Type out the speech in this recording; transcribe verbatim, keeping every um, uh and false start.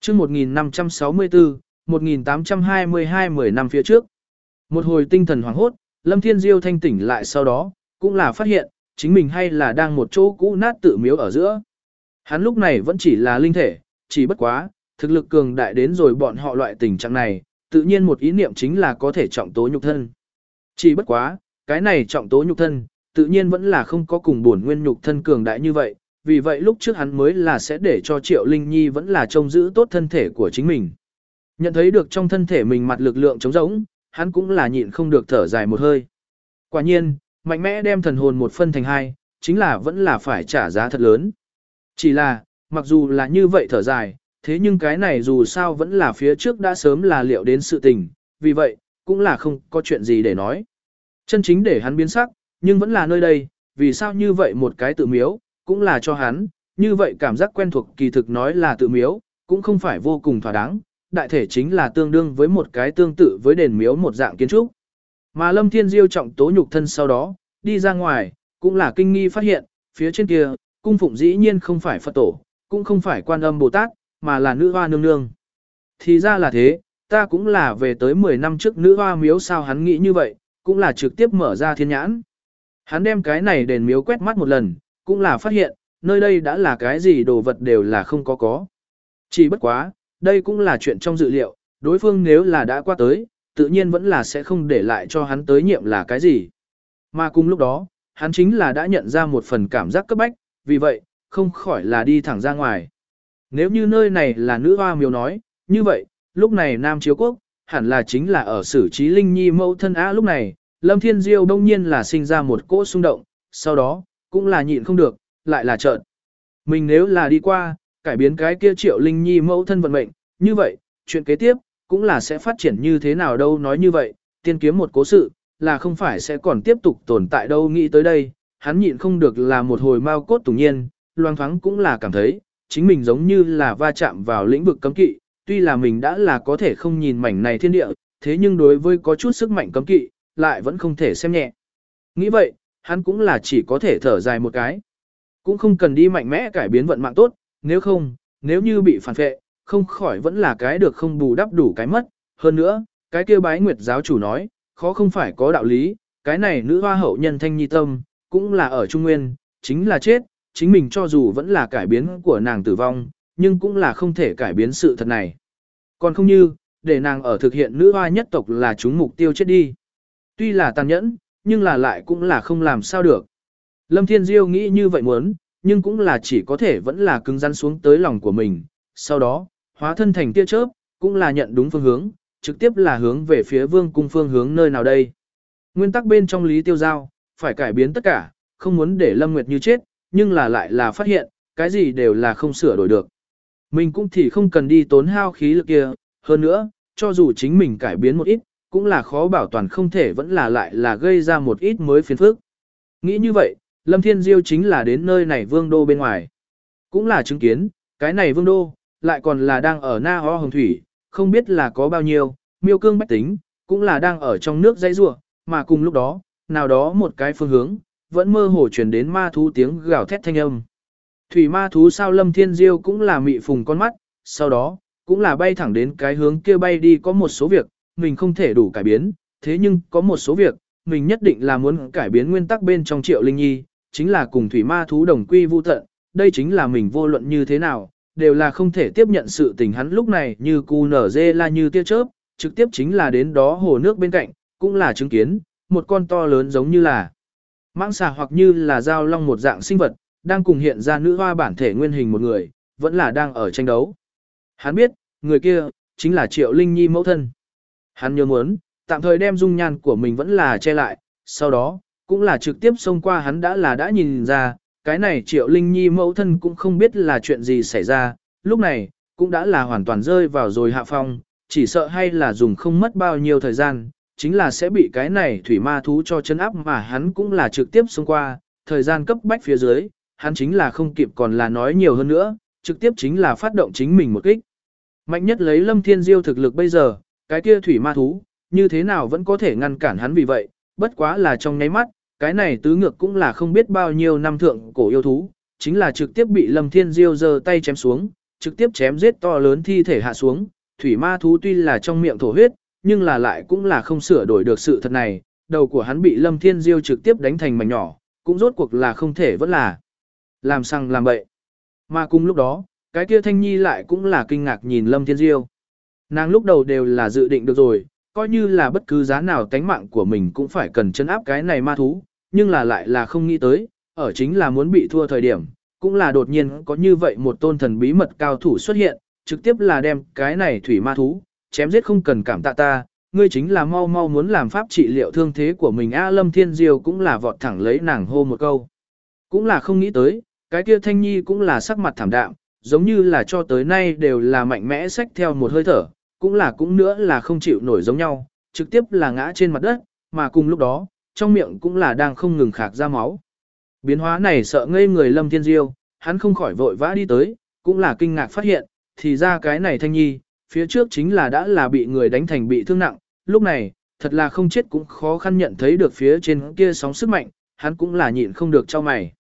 chương một nghìn năm trăm sáu mươi tư, một nghìn tám trăm hai mươi hai mười năm phía trước. Một hồi tinh thần hoảng hốt, Lâm Thiên Diêu thanh tỉnh lại sau đó, cũng là phát hiện, chính mình hay là đang một chỗ cũ nát tự miếu ở giữa. Hắn lúc này vẫn chỉ là linh thể, chỉ bất quá, thực lực cường đại đến rồi bọn họ loại tình trạng này, tự nhiên một ý niệm chính là có thể trọng tố nhục thân. Chỉ bất quá, cái này trọng tố nhục thân, tự nhiên vẫn là không có cùng bổn nguyên nhục thân cường đại như vậy, vì vậy lúc trước hắn mới là sẽ để cho Triệu Linh Nhi vẫn là trông giữ tốt thân thể của chính mình. Nhận thấy được trong thân thể mình mặt lực lượng trống rỗng, hắn cũng là nhịn không được thở dài một hơi. Quả nhiên, mạnh mẽ đem thần hồn một phân thành hai, chính là vẫn là phải trả giá thật lớn. Chỉ là, mặc dù là như vậy thở dài, thế nhưng cái này dù sao vẫn là phía trước đã sớm là liệu đến sự tình, vì vậy, cũng là không có chuyện gì để nói. Chân chính để hắn biến sắc, nhưng vẫn là nơi đây, vì sao như vậy một cái tự miếu, cũng là cho hắn, như vậy cảm giác quen thuộc kỳ thực nói là tự miếu, cũng không phải vô cùng thỏa đáng, đại thể chính là tương đương với một cái tương tự với đền miếu một dạng kiến trúc. Mà Lâm Thiên Diêu trọng tố nhục thân sau đó, đi ra ngoài, cũng là kinh nghi phát hiện, phía trên kia, cung phụng dĩ nhiên không phải Phật tổ, cũng không phải Quan Âm Bồ Tát, mà là nữ hoa nương nương. Thì ra là thế, ta cũng là về tới mười năm trước nữ hoa miếu sao hắn nghĩ như vậy, cũng là trực tiếp mở ra thiên nhãn. Hắn đem cái này đền miếu quét mắt một lần, cũng là phát hiện, nơi đây đã là cái gì đồ vật đều là không có có. Chỉ bất quá, đây cũng là chuyện trong dự liệu, đối phương nếu là đã qua tới, tự nhiên vẫn là sẽ không để lại cho hắn tới nhiệm là cái gì. Mà cùng lúc đó, hắn chính là đã nhận ra một phần cảm giác cấp bách, vì vậy, không khỏi là đi thẳng ra ngoài. Nếu như nơi này là nữ hoa miếu nói, như vậy, lúc này Nam Chiếu Quốc, hẳn là chính là ở xử trí Linh Nhi mẫu thân á lúc này, Lâm Thiên Diêu đông nhiên là sinh ra một cỗ xung động, sau đó, cũng là nhịn không được, lại là trợn. Mình nếu là đi qua, cải biến cái kia Triệu Linh Nhi mẫu thân vận mệnh, như vậy, chuyện kế tiếp, cũng là sẽ phát triển như thế nào đâu nói như vậy, tiên kiếm một cố sự, là không phải sẽ còn tiếp tục tồn tại đâu nghĩ tới đây, hắn nhịn không được là một hồi mau cốt tủng nhiên, loang thoáng cũng là cảm thấy, chính mình giống như là va chạm vào lĩnh vực cấm kỵ, tuy là mình đã là có thể không nhìn mảnh này thiên địa, thế nhưng đối với có chút sức mạnh cấm kỵ, lại vẫn không thể xem nhẹ. Nghĩ vậy, hắn cũng là chỉ có thể thở dài một cái. Cũng không cần đi mạnh mẽ cải biến vận mạng tốt, nếu không, nếu như bị phản phệ, không khỏi vẫn là cái được không bù đắp đủ cái mất. Hơn nữa, cái kia Bái Nguyệt giáo chủ nói, khó không phải có đạo lý, cái này nữ hoa hậu nhân Thanh Nhi Tâm, cũng là ở Trung Nguyên, chính là chết, chính mình cho dù vẫn là cải biến của nàng tử vong, nhưng cũng là không thể cải biến sự thật này. Còn không như, để nàng ở thực hiện nữ hoa nhất tộc là chúng mục tiêu chết đi. Tuy là tàn nhẫn, nhưng là lại cũng là không làm sao được. Lâm Thiên Diêu nghĩ như vậy muốn, nhưng cũng là chỉ có thể vẫn là cứng rắn xuống tới lòng của mình. Sau đó, hóa thân thành tia chớp, cũng là nhận đúng phương hướng, trực tiếp là hướng về phía vương cung phương hướng nơi nào đây. Nguyên tắc bên trong Lý Tiêu Giao, phải cải biến tất cả, không muốn để Lâm Nguyệt Như chết, nhưng là lại là phát hiện, cái gì đều là không sửa đổi được. Mình cũng thì không cần đi tốn hao khí lực kia, hơn nữa, cho dù chính mình cải biến một ít, cũng là khó bảo toàn không thể vẫn là lại là gây ra một ít mới phiền phức. Nghĩ như vậy, Lâm Thiên Diêu chính là đến nơi này vương đô bên ngoài. Cũng là chứng kiến, cái này vương đô, lại còn là đang ở Na Ho Hồng Thủy, không biết là có bao nhiêu, miêu cương bách tính, cũng là đang ở trong nước dãy rua, mà cùng lúc đó, nào đó một cái phương hướng, vẫn mơ hồ truyền đến ma thú tiếng gào thét thanh âm. Thủy ma thú sao Lâm Thiên Diêu cũng là mị phùng con mắt, sau đó, cũng là bay thẳng đến cái hướng kia bay đi có một số việc, mình không thể đủ cải biến, thế nhưng có một số việc, mình nhất định là muốn cải biến nguyên tắc bên trong Triệu Linh Nhi, chính là cùng thủy ma thú đồng quy vu tận, đây chính là mình vô luận như thế nào, đều là không thể tiếp nhận sự tình hắn lúc này như cu nở dê la như tia chớp, trực tiếp chính là đến đó hồ nước bên cạnh, cũng là chứng kiến, một con to lớn giống như là mãng xà hoặc như là dao long một dạng sinh vật, đang cùng hiện ra nữ hoa bản thể nguyên hình một người, vẫn là đang ở tranh đấu. Hắn biết, người kia, chính là Triệu Linh Nhi mẫu thân. Hắn nhớ muốn, tạm thời đem dung nhan của mình vẫn là che lại, sau đó, cũng là trực tiếp xông qua hắn đã là đã nhìn ra, cái này Triệu Linh Nhi mẫu thân cũng không biết là chuyện gì xảy ra, lúc này, cũng đã là hoàn toàn rơi vào rồi hạ phong, chỉ sợ hay là dùng không mất bao nhiêu thời gian, chính là sẽ bị cái này thủy ma thú cho chân áp mà hắn cũng là trực tiếp xông qua, thời gian cấp bách phía dưới, hắn chính là không kịp còn là nói nhiều hơn nữa, trực tiếp chính là phát động chính mình một kích. Mạnh nhất lấy Lâm Thiên Diêu thực lực bây giờ, cái kia thủy ma thú, như thế nào vẫn có thể ngăn cản hắn vì vậy, bất quá là trong nháy mắt, cái này tứ ngược cũng là không biết bao nhiêu năm thượng cổ yêu thú, chính là trực tiếp bị Lâm Thiên Diêu giơ tay chém xuống, trực tiếp chém giết to lớn thi thể hạ xuống, thủy ma thú tuy là trong miệng thổ huyết, nhưng là lại cũng là không sửa đổi được sự thật này, đầu của hắn bị Lâm Thiên Diêu trực tiếp đánh thành mảnh nhỏ, cũng rốt cuộc là không thể vẫn là làm sằng làm bậy. Mà cùng lúc đó, cái kia Thanh Nhi lại cũng là kinh ngạc nhìn Lâm Thiên Diêu. Nàng lúc đầu đều là dự định được rồi, coi như là bất cứ giá nào tánh mạng của mình cũng phải cần chân áp cái này ma thú, nhưng là lại là không nghĩ tới, ở chính là muốn bị thua thời điểm, cũng là đột nhiên có như vậy một tôn thần bí mật cao thủ xuất hiện, trực tiếp là đem cái này thủy ma thú, chém giết không cần cảm tạ ta, ngươi chính là mau mau muốn làm pháp trị liệu thương thế của mình. A Lâm Thiên Diêu cũng là vọt thẳng lấy nàng hô một câu. Cũng là không nghĩ tới, cái kia Thanh Nhi cũng là sắc mặt thảm đạm, giống như là cho tới nay đều là mạnh mẽ xách theo một hơi thở, cũng là cũng nữa là không chịu nổi giống nhau, trực tiếp là ngã trên mặt đất, mà cùng lúc đó, trong miệng cũng là đang không ngừng khạc ra máu. Biến hóa này sợ ngây người Lâm Thiên Diêu, hắn không khỏi vội vã đi tới, cũng là kinh ngạc phát hiện, thì ra cái này Thanh Nhi, phía trước chính là đã là bị người đánh thành bị thương nặng, lúc này, thật là không chết cũng khó khăn nhận thấy được phía trên kia sóng sức mạnh, hắn cũng là nhịn không được cho mày.